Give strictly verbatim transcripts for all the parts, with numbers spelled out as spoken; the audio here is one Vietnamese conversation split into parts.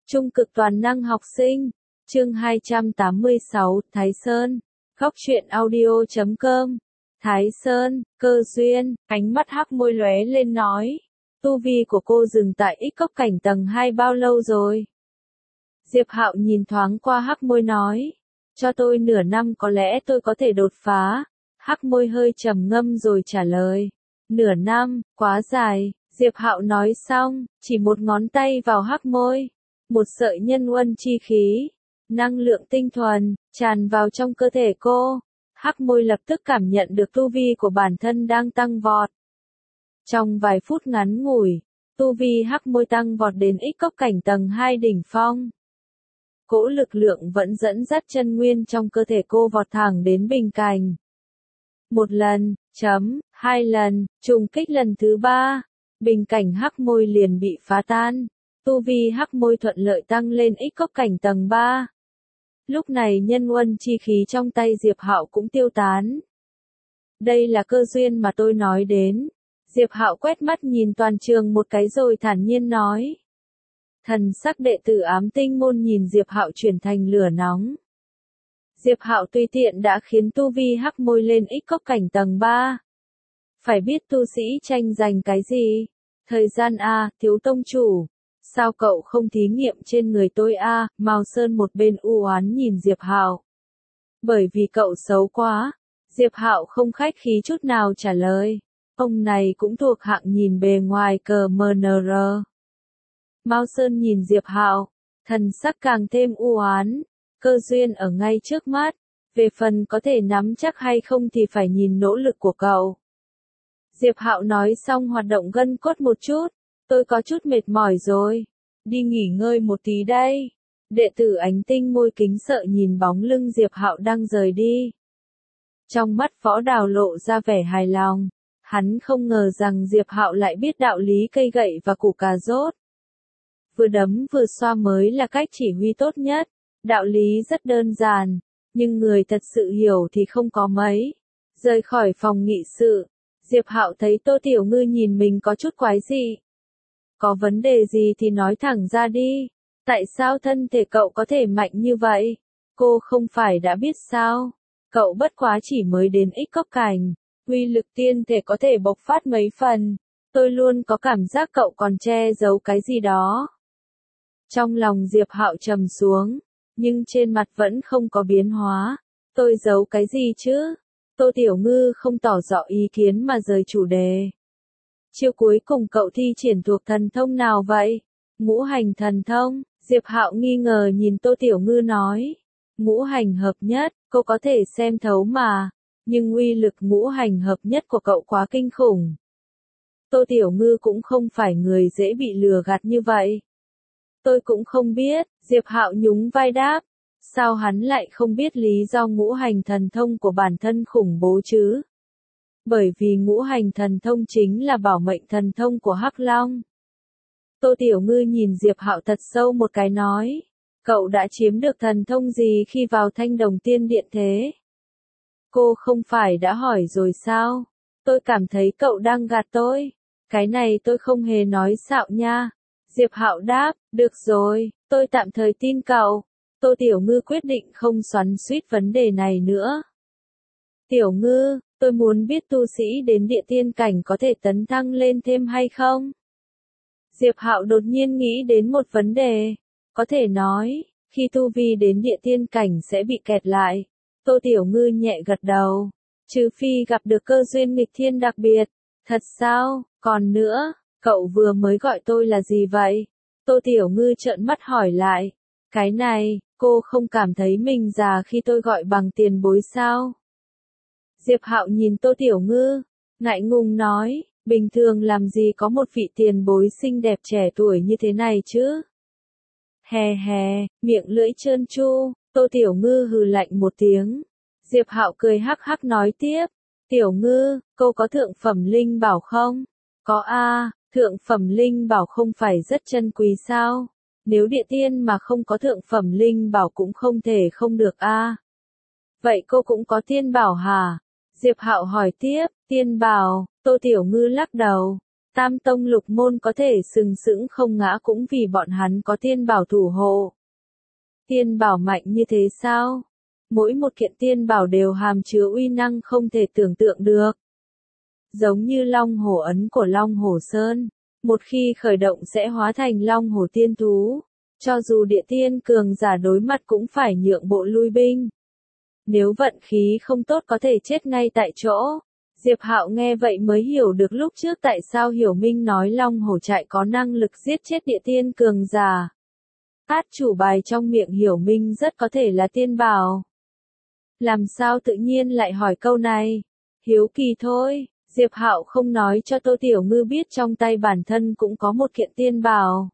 Trung cực toàn năng học sinh, chương hai trăm tám mươi sáu, Thái Sơn, Góc truyện audio chấm com. Thái Sơn, cơ duyên, ánh mắt hắc môi lóe lên nói. Tu vi của cô dừng tại ích cốc cảnh tầng hai bao lâu rồi? Diệp Hạo nhìn thoáng qua hắc môi nói. Cho tôi nửa năm có lẽ tôi có thể đột phá. Hắc môi hơi trầm ngâm rồi trả lời. Nửa năm, quá dài. Diệp Hạo nói xong, chỉ một ngón tay vào hắc môi. Một sợi nhân uân chi khí, năng lượng tinh thuần, tràn vào trong cơ thể cô. Hắc môi lập tức cảm nhận được tu vi của bản thân đang tăng vọt. Trong vài phút ngắn ngủi, tu vi hắc môi tăng vọt đến ích cốc cảnh tầng hai đỉnh phong. Cỗ lực lượng vẫn dẫn dắt chân nguyên trong cơ thể cô vọt thẳng đến bình cảnh. Một lần, chấm, hai lần, trùng kích lần thứ ba, bình cảnh hắc môi liền bị phá tan. Tu vi hắc môi thuận lợi tăng lên ích cốc cảnh tầng ba. Lúc này nhân uân chi khí trong tay Diệp Hạo cũng tiêu tán. Đây là cơ duyên mà tôi nói đến. Diệp Hạo quét mắt nhìn toàn trường một cái rồi thản nhiên nói. Thần sắc đệ tử ám tinh môn nhìn Diệp Hạo chuyển thành lửa nóng. Diệp Hạo tùy tiện đã khiến tu vi hắc môi lên ích cốc cảnh tầng ba. Phải biết tu sĩ tranh giành cái gì? Thời gian a, thiếu tông chủ. Sao cậu không thí nghiệm trên người tôi a? À? Mao Sơn một bên u oán nhìn Diệp Hạo. Bởi vì cậu xấu quá. Diệp Hạo không khách khí chút nào trả lời. Ông này cũng thuộc hạng nhìn bề ngoài cờ em en rờ. Mao Sơn nhìn Diệp Hạo, thần sắc càng thêm u oán. Cơ duyên ở ngay trước mắt. Về phần có thể nắm chắc hay không thì phải nhìn nỗ lực của cậu. Diệp Hạo nói xong hoạt động gân cốt một chút. Tôi có chút mệt mỏi rồi. Đi nghỉ ngơi một tí đây. Đệ tử ánh tinh môi kính sợ nhìn bóng lưng Diệp Hạo đang rời đi. Trong mắt Võ Đào lộ ra vẻ hài lòng. Hắn không ngờ rằng Diệp Hạo lại biết đạo lý cây gậy và củ cà rốt. Vừa đấm vừa xoa mới là cách chỉ huy tốt nhất. Đạo lý rất đơn giản. Nhưng người thật sự hiểu thì không có mấy. Rời khỏi phòng nghị sự. Diệp Hạo thấy Tô Tiểu Ngư nhìn mình có chút quái dị. Có vấn đề gì thì nói thẳng ra đi. Tại sao thân thể cậu có thể mạnh như vậy? Cô không phải đã biết sao? Cậu bất quá chỉ mới đến ích cốc cảnh. Uy lực tiên thể có thể bộc phát mấy phần. Tôi luôn có cảm giác cậu còn che giấu cái gì đó. Trong lòng Diệp Hạo trầm xuống. Nhưng trên mặt vẫn không có biến hóa. Tôi giấu cái gì chứ? Tô Tiểu Ngư không tỏ rõ ý kiến mà rời chủ đề. Chiêu cuối cùng cậu thi triển thuộc thần thông nào vậy? Ngũ hành thần thông, Diệp Hạo nghi ngờ nhìn Tô Tiểu Ngư nói. Ngũ hành hợp nhất, cô có thể xem thấu mà. Nhưng uy lực ngũ hành hợp nhất của cậu quá kinh khủng. Tô Tiểu Ngư cũng không phải người dễ bị lừa gạt như vậy. Tôi cũng không biết, Diệp Hạo nhún vai đáp. Sao hắn lại không biết lý do ngũ hành thần thông của bản thân khủng bố chứ? Bởi vì ngũ hành thần thông chính là bảo mệnh thần thông của Hắc Long. Tô Tiểu Ngư nhìn Diệp Hạo thật sâu một cái nói. Cậu đã chiếm được thần thông gì khi vào Thanh Đồng Tiên Điện thế? Cô không phải đã hỏi rồi sao? Tôi cảm thấy cậu đang gạt tôi. Cái này tôi không hề nói xạo nha. Diệp Hạo đáp, được rồi, tôi tạm thời tin cậu. Tô Tiểu Ngư quyết định không xoắn xuýt vấn đề này nữa. Tiểu Ngư, tôi muốn biết tu sĩ đến địa tiên cảnh có thể tấn thăng lên thêm hay không? Diệp Hạo đột nhiên nghĩ đến một vấn đề. Có thể nói, khi tu vi đến địa tiên cảnh sẽ bị kẹt lại. Tô Tiểu Ngư nhẹ gật đầu. Trừ phi gặp được cơ duyên nghịch thiên đặc biệt. Thật sao? Còn nữa, cậu vừa mới gọi tôi là gì vậy? Tô Tiểu Ngư trợn mắt hỏi lại. Cái này, cô không cảm thấy mình già khi tôi gọi bằng tiền bối sao? Diệp Hạo nhìn Tô Tiểu Ngư, ngại ngùng nói, bình thường làm gì có một vị tiền bối xinh đẹp trẻ tuổi như thế này chứ? Hè hè, miệng lưỡi trơn tru, Tô Tiểu Ngư hừ lạnh một tiếng. Diệp Hạo cười hắc hắc nói tiếp, Tiểu Ngư, cô có thượng phẩm linh bảo không? Có a, thượng phẩm linh bảo không phải rất chân quý sao? Nếu địa tiên mà không có thượng phẩm linh bảo cũng không thể không được a. Vậy cô cũng có tiên bảo hả? Diệp Hạo hỏi tiếp, tiên bảo, Tô Tiểu Ngư lắc đầu. Tam tông lục môn có thể sừng sững không ngã cũng vì bọn hắn có tiên bảo thủ hộ. Tiên bảo mạnh như thế sao? Mỗi một kiện tiên bảo đều hàm chứa uy năng không thể tưởng tượng được. Giống như Long Hổ ấn của Long Hổ Sơn, một khi khởi động sẽ hóa thành Long Hổ tiên thú, cho dù địa tiên cường giả đối mặt cũng phải nhượng bộ lui binh. Nếu vận khí không tốt có thể chết ngay tại chỗ. Diệp Hạo nghe vậy mới hiểu được lúc trước tại sao Hiểu Minh nói Long Hổ trại có năng lực giết chết địa tiên cường giả. Át chủ bài trong miệng Hiểu Minh rất có thể là tiên bảo. Làm sao tự nhiên lại hỏi câu này? Hiếu kỳ thôi, Diệp Hạo không nói cho Tô Tiểu Ngư biết trong tay bản thân cũng có một kiện tiên bảo.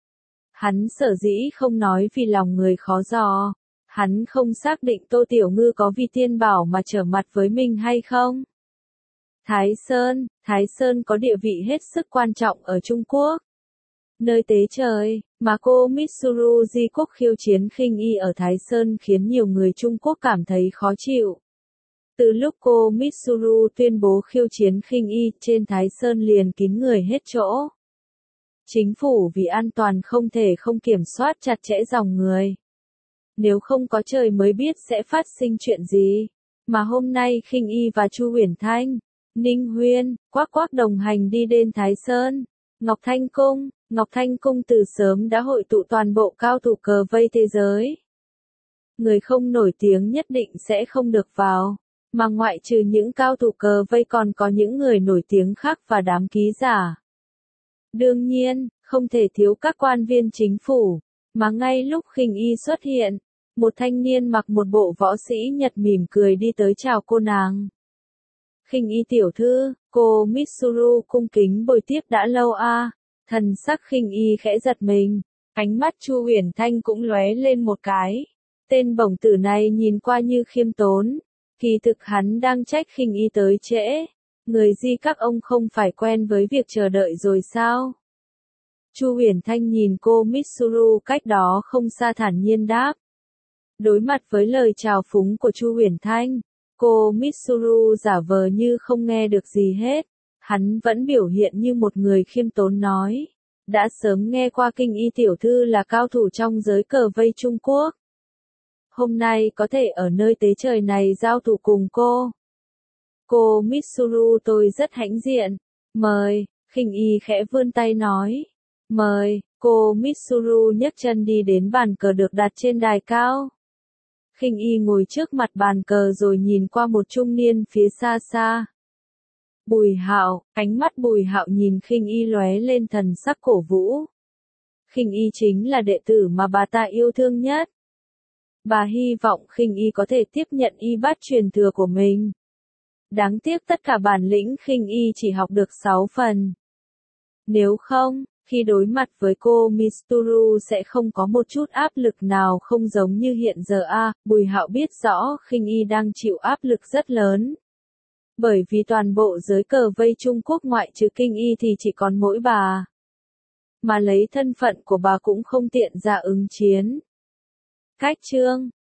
Hắn sở dĩ không nói vì lòng người khó dò. Hắn không xác định Tô Tiểu Ngư có vì tiên bảo mà trở mặt với mình hay không. Thái Sơn, Thái Sơn có địa vị hết sức quan trọng ở Trung Quốc. Nơi tế trời, mà cô Mitsuru Di Quốc khiêu chiến khinh y ở Thái Sơn khiến nhiều người Trung Quốc cảm thấy khó chịu. Từ lúc cô Mitsuru tuyên bố khiêu chiến khinh y, trên Thái Sơn liền kín người hết chỗ. Chính phủ vì an toàn không thể không kiểm soát chặt chẽ dòng người. Nếu không có trời mới biết sẽ phát sinh chuyện gì. Mà hôm nay khinh y và Chu Huyền Thanh, Ninh Huyên, Quác Quác đồng hành đi đến Thái Sơn, Ngọc Thanh Cung. Ngọc Thanh Cung từ sớm đã hội tụ toàn bộ cao thủ cờ vây thế giới. Người không nổi tiếng nhất định sẽ không được vào, mà ngoại trừ những cao thủ cờ vây còn có những người nổi tiếng khác và đám ký giả. Đương nhiên, không thể thiếu các quan viên chính phủ, mà ngay lúc khinh y xuất hiện, một thanh niên mặc một bộ võ sĩ Nhật mỉm cười đi tới chào cô nàng. Khinh y tiểu thư, cô Mitsuru cung kính bồi tiếp đã lâu a. À. Thần sắc khinh y khẽ giật mình, ánh mắt Chu Huyền Thanh cũng lóe lên một cái. Tên bổng tử này nhìn qua như khiêm tốn, kỳ thực hắn đang trách khinh y tới trễ. Người Di các ông không phải quen với việc chờ đợi rồi sao? Chu Huyền Thanh nhìn cô Mitsuru cách đó không xa thản nhiên đáp. Đối mặt với lời chào phúng của Chu Huyền Thanh, cô Mitsuru giả vờ như không nghe được gì hết. Hắn vẫn biểu hiện như một người khiêm tốn nói. Đã sớm nghe qua kinh y tiểu thư là cao thủ trong giới cờ vây Trung Quốc. Hôm nay có thể ở nơi tế trời này giao thủ cùng cô. Cô Mitsuru tôi rất hãnh diện. Mời, khinh y khẽ vươn tay nói. Mời, cô Mitsuru nhấc chân đi đến bàn cờ được đặt trên đài cao. Khinh y ngồi trước mặt bàn cờ rồi nhìn qua một trung niên phía xa xa. Bùi Hạo, ánh mắt Bùi Hạo nhìn khinh y lóe lên thần sắc cổ vũ. Khinh y chính là đệ tử mà bà ta yêu thương nhất. Bà hy vọng khinh y có thể tiếp nhận y bát truyền thừa của mình. Đáng tiếc tất cả bản lĩnh khinh y chỉ học được sáu phần. Nếu không, khi đối mặt với cô Mitsuru sẽ không có một chút áp lực nào không giống như hiện giờ a. À, Bùi Hạo biết rõ khinh y đang chịu áp lực rất lớn. Bởi vì toàn bộ giới cờ vây Trung Quốc ngoại trừ kinh y thì chỉ còn mỗi bà. Mà lấy thân phận của bà cũng không tiện ra ứng chiến. Cách chương